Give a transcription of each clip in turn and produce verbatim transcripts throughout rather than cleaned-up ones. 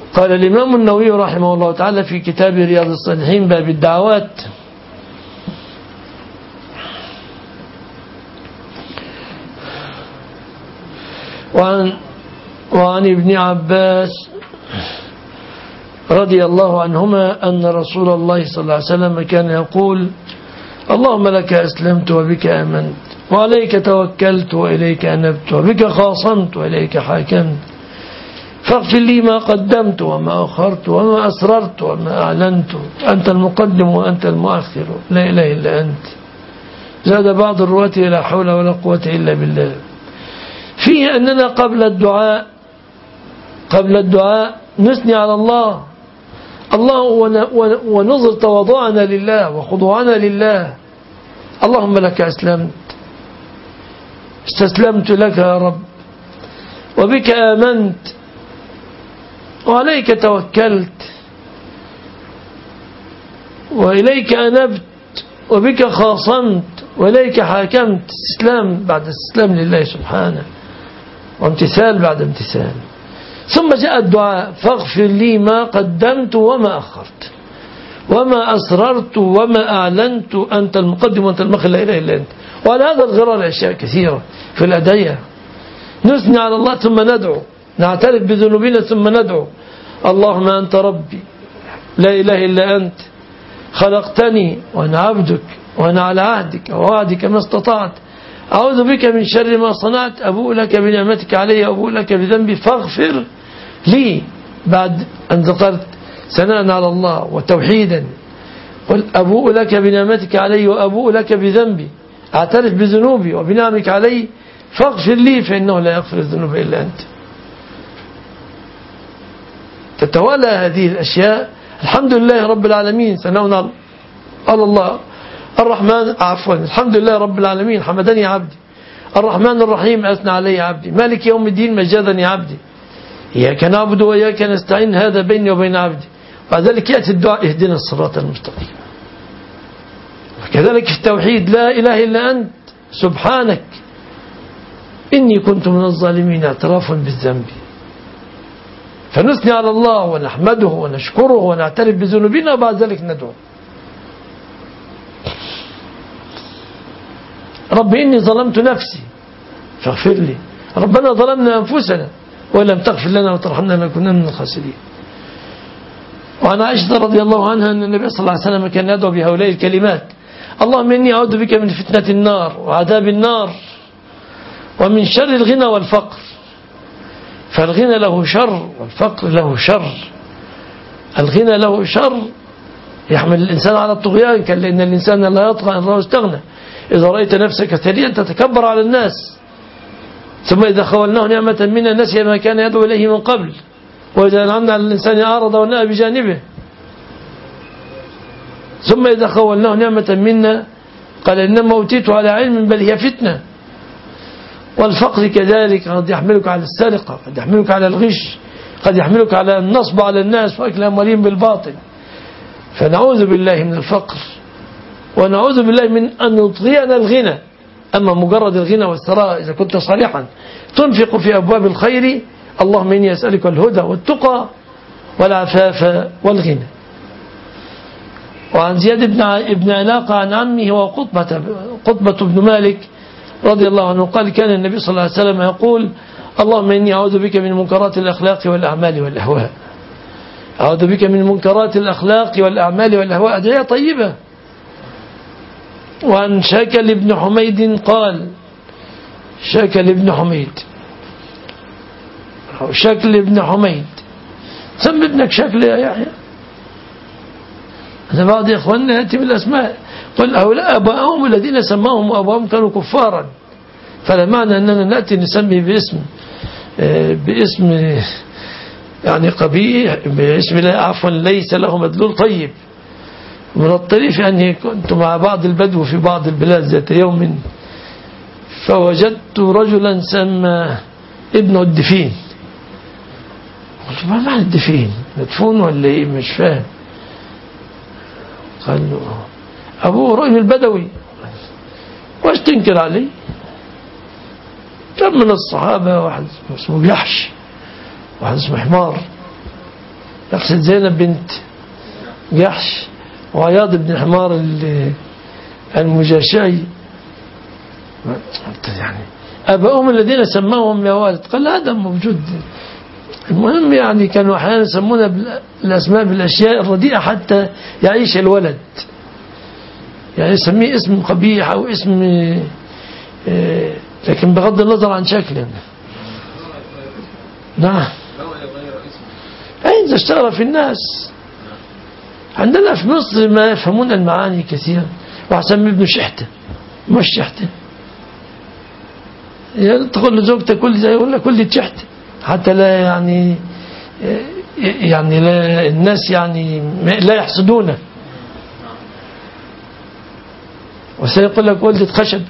قال الإمام النووي رحمه الله تعالى في كتاب رياض الصالحين باب الدعوات: وعن, وعن ابن عباس رضي الله عنهما أن رسول الله صلى الله عليه وسلم كان يقول: اللهم لك أسلمت وبك آمنت وعليك توكلت وإليك أنبت وبك خاصمت وإليك حاكمت فاغفر لي ما قدمت وما أخرت وما أسررت وما أعلنت أنت المقدم وأنت المؤخر لا إله إلا أنت. زاد بعض الرواة لا حول ولا قوة إلا بالله. فيه أننا قبل الدعاء قبل الدعاء نثني على الله الله ونظر تواضعنا لله وخضوعنا لله. اللهم لك أسلمت، استسلمت لك يا رب، وبك آمنت وعليك توكلت وإليك أنبت وبك خاصمت وإليك حاكمت. استسلام بعد استسلام لله سبحانه وامتثال بعد امتثال. ثم جاء الدعاء: فاغفر لي ما قدمت وما أخرت وما أسررت وما أعلنت أنت المقدم وأنت المؤخر لا إله إلا أنت. وعلى هذا الغرار أشياء كثيرة في الأدعية. نثني على الله ثم ندعو، نعترف بذنوبنا ثم ندعو: اللهم أنت ربي لا إله إلا أنت، خلقتني وأنا عبدك وأنا على عهدك ووعدك ما استطعت، أعوذ بك من شر ما صنعت، أبوء لك بنعمتك علي أبوء لك بذنبي فاغفر لي. بعد أن ذكرت ثناء على الله وتوحيدا، قل أبوء لك بنعمتك علي وأبوء لك بذنبي، أعترف بذنوبي وبنعمك علي فاغفر لي فإنه لا يغفر الذنوب إلا أنت. تتوالى هذه الأشياء. الحمد لله رب العالمين، ثناء على الله. الرحمن عفوا الحمد لله رب العالمين، حمدني عبدي. الرحمن الرحيم، أثنى علي عبدي. مالك يوم الدين، مجدني عبدي. إياك نعبد وإياك نستعين، هذا بيني وبين عبدي. بعد ذلك يأتي الدعاء: اهدنا الصراط المستقيم. وكذلك في التوحيد: لا إله إلا أنت سبحانك إني كنت من الظالمين، اعتراف بالذنب. فنثني على الله ونحمده ونشكره ونعترف بذنوبنا وبعد ذلك ندعو: رب إني ظلمت نفسي فاغفر لي. ربنا ظلمنا أنفسنا وإن لم تغفر لنا وترحمنا لنكونن من الخاسرين. وعن عائشة رضي الله عنها أن النبي صلى الله عليه وسلم كان يدعو بهؤلاء الكلمات: اللهم إني أعوذ بك من فتنة النار وعذاب النار ومن شر الغنى والفقر. فالغنى له شر والفقر له شر. الغنى له شر يحمل الإنسان على الطغيان، كلا إن الإنسان لا يطغى أن رآه استغنى. إذا رأيت نفسك ثريا تتكبر على الناس، ثم إذا خولناه نعمة منا نسي ما كان يدعو إليه من قبل، وإذا أنعمنا على الإنسان أعرض ونأى بجانبه، ثم إذا خولناه نعمة منا قال إنما أوتيت على علم بل هي فتنة. والفقر كذلك قد يحملك على السرقة، قد يحملك على الغش، قد يحملك على النصب على الناس وأكل أموالهم بالباطل. فنعوذ بالله من الفقر ونعوذ بالله من أن يطغينا الغنى. أما مجرد الغنى والثراء إذا كنت صالحا تنفق في أبواب الخير، اللهم إني أسألك الهدى والتقى والعفاف والغنى. وعن زياد بن ابن علاقة عن عمه وقطبة قطبة بن مالك رضي الله عنه قال: كان النبي صلى الله عليه وسلم يقول: اللهم إني أعوذ بك من منكرات الأخلاق والأعمال والأهواء. أعوذ بك من منكرات الأخلاق والأعمال والأهواء. أدعية طيبة. وعن شاكل بن حميد قال: شاكل بن حميد شاكل بن حميد سم ابنك شاكل يا يحيى. هذا بعض إخواننا يأتي بالأسماء، قل هؤلاء أباءهم الذين سماهم أباهم كانوا كفارا، فلا معنى أننا نأتي نسمي باسم باسم يعني قبيح، باسم لا عفوا ليس له مدلول طيب. من الطريف أني كنت مع بعض البدو في بعض البلاد ذات يوم، فوجدت رجلا سمى ابنه الدفين. قلت: ما معنى الدفين؟ مدفون ولا ايه؟ مش فاهم. قال له: أبوه رجل بدوي. واش تنكر علي؟ كم من الصحابة واحد اسمه جحش، واحد اسمه حمار، يقصد زينب بنت جحش وعياض بن حمار المجاشعي، يعني أبائهم الذين سماهم يا والد، قال هذا موجود. المهم يعني كانوا أحيانا يسمون بالأسماء بالأشياء الرديئة حتى يعيش الولد، يعني يسميه اسم قبيح أو اسم، لكن بغض النظر عن شكله. نعم، أين إذا اشتغل في الناس. عندنا في مصر ما يفهمون المعاني كثيرا، وأسمي ابن شحتة مش شحتة، يعني تقول لزوجتك كل زي يقول لك كل شحتة، حتى لا يعني يعني لا الناس يعني لا يحسدونه. وسيقول لك ولدة خشب،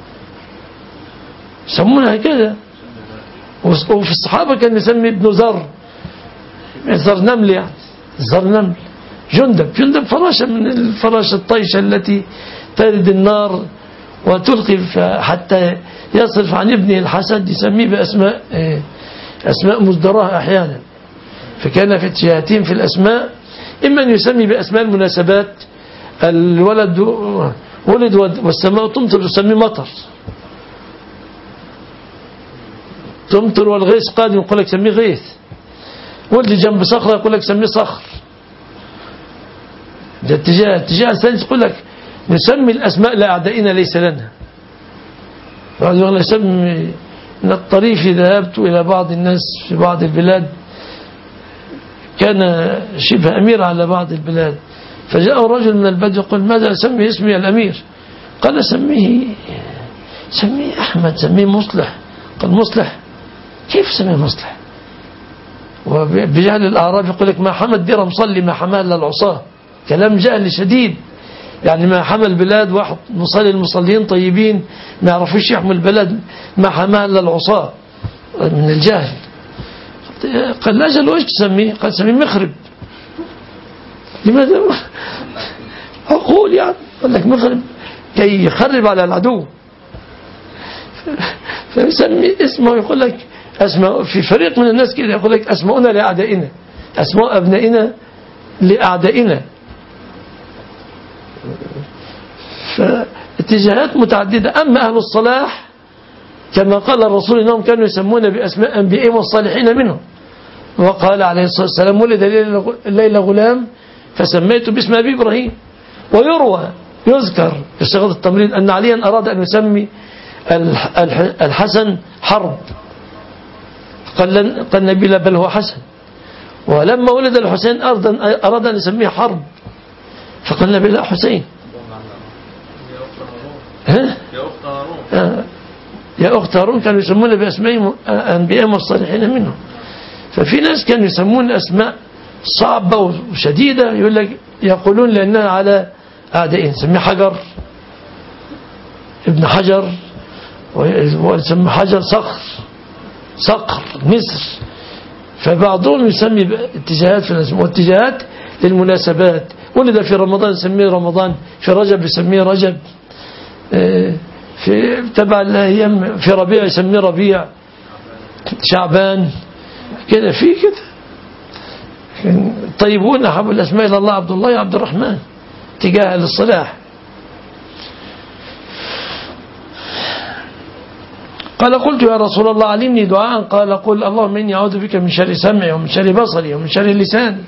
يسمونها كذا. وفي الصحابة كان يسمي ابن زر، زر نمل، يعني زر نمل. جندب، جندب فراشة من الفراشة الطيشة التي ترد النار وتلقي حتى يصرف عن ابنه الحسد، يسميه بأسماء أسماء مصدرها أحيانا. فكان في اتجاهاتهم في الأسماء، إما أن يسمي بأسماء المناسبات، الولد ولد والسماء تمطر يسميه مطر، تمطر والغيث قادم يقول لك سميه غيث، ولد جنب صخرة يقول لك سميه صخر. ده اتجاه. اتجاه الثاني يقول لك نسمي الأسماء لأعدائنا ليس لنا. بعض يقول يسمي من الطريف. ذهبت إلى بعض الناس في بعض البلاد، كان شبه أمير على بعض البلاد، فجاء رجل من البلد يقول ماذا أسمي اسمي الأمير؟ قال سميه سميه أحمد، سميه مصلح. قال مصلح؟ كيف سميه مصلح؟ وبجهل الأعراب يقول لك ما حمد دير مصلي ما حمال العصاه، كلام جهل شديد. يعني ما حمل البلاد واحد مصلي المصلين طيبين ما يعرفوش يحمل البلد، ما حمال العصاه من الجهل. قال لا أجل وإيش تسميه؟ قال سميه مخرب. لماذا؟ أقول يعني قال لك مخرب كي يخرب على العدو، فيسمي اسمه. يقول لك أسماء في فريق من الناس كده يقول لك أسماؤنا لأعدائنا، أسماء أبنائنا لأعدائنا. فاتجاهات متعددة. أما أهل الصلاح كما قال الرسول إنهم كانوا يسمون بأسماء أنبيائهم والصالحين منهم، وقال عليه الصلاة والسلام ولد الليلة غلام فسميته باسم أبي إبراهيم. ويروى يذكر في صيغة التمريض أن عليا أراد أن يسمي الحسن حرب، قال النبي لا بل هو حسن. ولما ولد الحسين أراد أن يسميه حرب، فقال النبي لا حسين. ها؟ يا أخت هارون كانوا يسمون بأسماء أنبيائهم والصالحين منهم. ففي ناس كانوا يسمون أسماء صعبة وشديدة، يقول لك يقولون لأنها على أعدائهم. سمي حجر ابن حجر، ويسمى حجر صخر صقر مصر. فبعضهم يسمي اتجاهات في الاسماء، واتجاهات للمناسبات. ولد في رمضان يسميه رمضان، في رجب يسميه رجب، في تبع الايام في ربيع يسميه ربيع، شعبان كده. في كده طيبون أحب الأسماء إلى الله عبد الله عبد الرحمن اتجاه للصلاح. قال قلت يا رسول الله علمني دعاء، قال قل اللهم إني أعوذ بك من شر سمعي ومن شر بصري ومن شر لساني.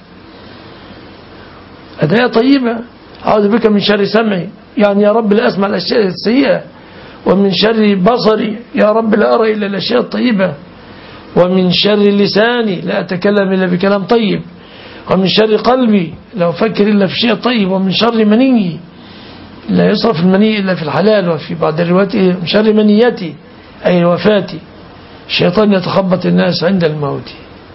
أدعية طيبة. أعوذ بك من شر سمعي، يعني يا رب لا أسمع الأشياء السيئة، ومن شر بصري يا رب لا أرى إلا الأشياء الطيبة، ومن شر لساني لا أتكلم إلا بكلام طيب، ومن شر قلبي لا أفكر إلا في شيء طيب، ومن شر مني لا يصرف المني إلا في الحلال، وفي بعض الروايات من شر منيتي أي وفاتي، الشيطان يتخبط الناس عند الموت.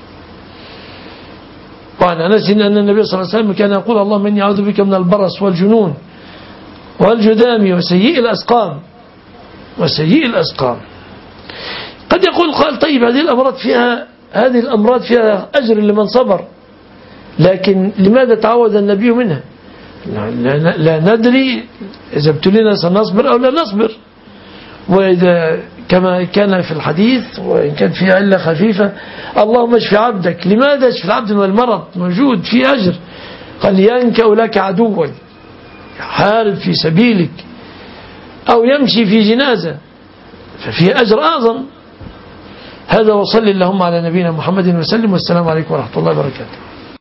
وعن أنس أن النبي صلى الله عليه وسلم كان يقول اللهم إني أعوذ بك من البرص والجنون والجذام وسيء الأسقام وسيء الأسقام. قد يقول قال طيب هذه الأمراض فيها هذه الأمراض فيها أجر لمن صبر، لكن لماذا تعوذ النبي منها؟ لا, لا, لا ندري إذا ابتلينا سنصبر أو لا نصبر. وإذا كما كان في الحديث، وإن كان فيه علة خفيفة: اللهم اشف عبدك. لماذا اشف العبد من المرض؟ موجود في أجر. قال: ينكأ لك عدوا يحارب في سبيلك أو يمشي في جنازة، ففيه أجر أعظم. هذا، وصل اللهم على نبينا محمد وسلم، والسلام عليكم ورحمة الله وبركاته.